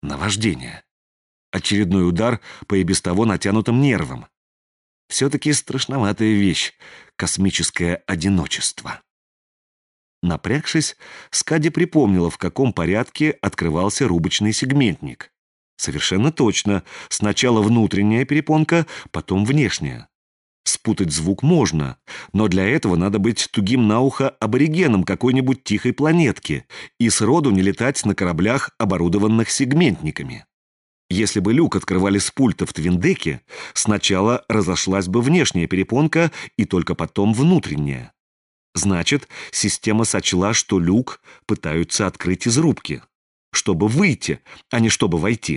Наваждение. Очередной удар по и без того натянутым нервам. Все-таки страшноватая вещь — космическое одиночество. Напрягшись, Скади припомнила, в каком порядке открывался рубочный сегментник. Совершенно точно. Сначала внутренняя перепонка, потом внешняя. Спутать звук можно, но для этого надо быть тугим на ухо аборигеном какой-нибудь тихой планетки и сроду не летать на кораблях, оборудованных сегментниками. Если бы люк открывали с пульта в твиндеке, сначала разошлась бы внешняя перепонка и только потом внутренняя. Значит, система сочла, что люк пытаются открыть из рубки, чтобы выйти, а не чтобы войти.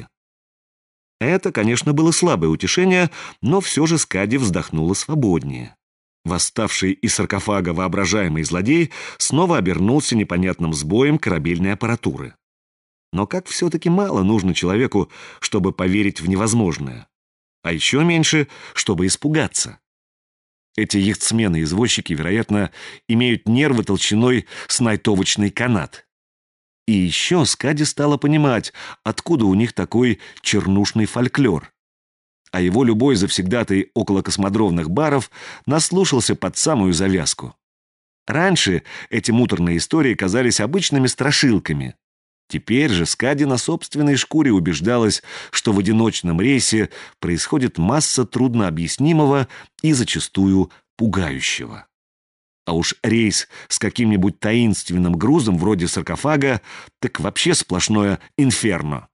Это, конечно, было слабое утешение, но все же Скади вздохнула свободнее. Восставший из саркофага воображаемый злодей снова обернулся непонятным сбоем корабельной аппаратуры. Но как все-таки мало нужно человеку, чтобы поверить в невозможное. А еще меньше, чтобы испугаться. Эти яхтсмены-извозчики, вероятно, имеют нервы толщиной с найтовочный канат. И еще Скади стала понимать, откуда у них такой чернушный фольклор. А его любой завсегдатый около космодромных баров наслушался под самую завязку. Раньше эти муторные истории казались обычными страшилками. Теперь же Скади на собственной шкуре убеждалась, что в одиночном рейсе происходит масса труднообъяснимого и зачастую пугающего. А уж рейс с каким-нибудь таинственным грузом вроде саркофага так вообще сплошное инферно.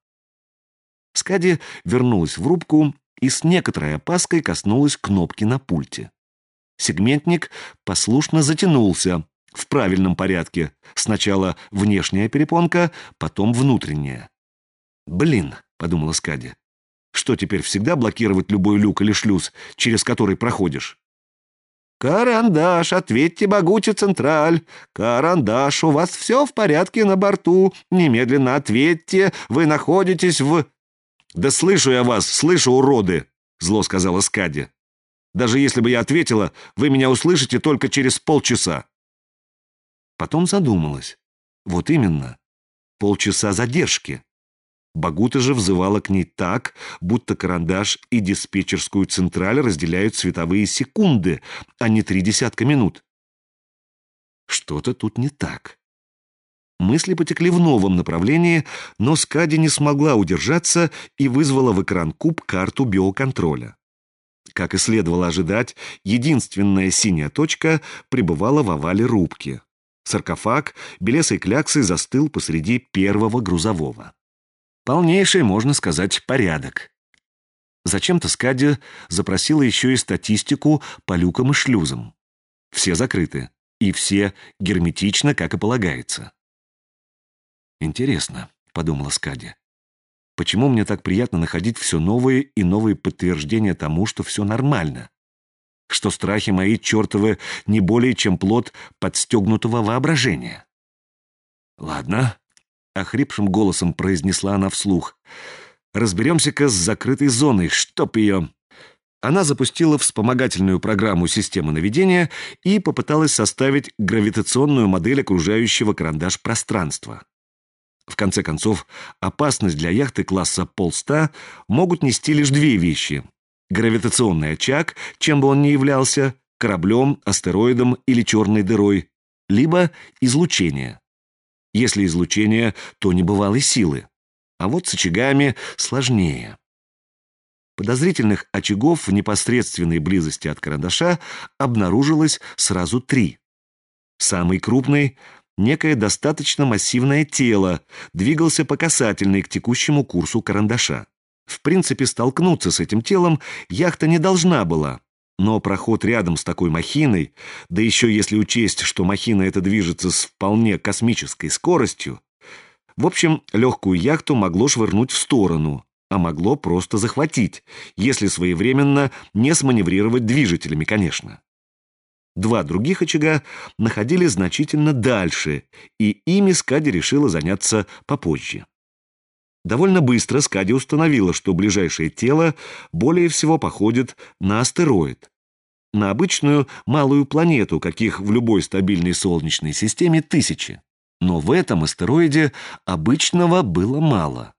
Скади вернулась в рубку и с некоторой опаской коснулась кнопки на пульте. Сегментник послушно затянулся в правильном порядке. Сначала внешняя перепонка, потом внутренняя. «Блин», — подумала Скади, — «что теперь всегда блокировать любой люк или шлюз, через который проходишь?» «Карандаш, ответьте Багути Централь! Карандаш, у вас все в порядке на борту? Немедленно ответьте, вы находитесь в...» «Да слышу я вас, слышу, уроды!» — зло сказала Скади. «Даже если бы я ответила, вы меня услышите только через полчаса». Потом задумалась. Вот именно, полчаса задержки. Багута же взывала к ней так, будто карандаш и диспетчерскую централь разделяют световые секунды, а не 30 минут. Что-то тут не так. Мысли потекли в новом направлении, но Скади не смогла удержаться и вызвала в экран куб карту биоконтроля. Как и следовало ожидать, единственная синяя точка пребывала в овале рубки. Саркофаг белесой кляксой застыл посреди первого грузового. Полнейший, можно сказать, порядок. Зачем-то Скади запросила еще и статистику по люкам и шлюзам. Все закрыты, и все герметично, как и полагается. «Интересно», — подумала Скади, — «почему мне так приятно находить все новые и новые подтверждения тому, что все нормально? Что страхи мои чертовы не более чем плод подстегнутого воображения?» «Ладно», — охрипшим голосом произнесла она вслух, — «разберемся-ка с закрытой зоной, чтоб ее...» Она запустила вспомогательную программу системы наведения и попыталась составить гравитационную модель окружающего карандаш пространства. В конце концов, опасность для яхты класса полста могут нести лишь две вещи: гравитационный очаг, чем бы он ни являлся, кораблем, астероидом или черной дырой, либо излучение. Если излучение, то небывалой силы, а вот с очагами сложнее. Подозрительных очагов в непосредственной близости от карандаша обнаружилось сразу 3. Самый крупный, некое достаточно массивное тело, двигался по касательной к текущему курсу карандаша. В принципе, столкнуться с этим телом яхта не должна была, но проход рядом с такой махиной, да еще если учесть, что махина эта движется с вполне космической скоростью, в общем, легкую яхту могло швырнуть в сторону, а могло просто захватить, если своевременно не сманеврировать движителями, конечно. 2 других очага находились значительно дальше, и ими Скади решила заняться попозже. Довольно быстро Скади установила, что ближайшее тело более всего походит на астероид, на обычную малую планету, каких в любой стабильной солнечной системе тысячи. Но в этом астероиде обычного было мало.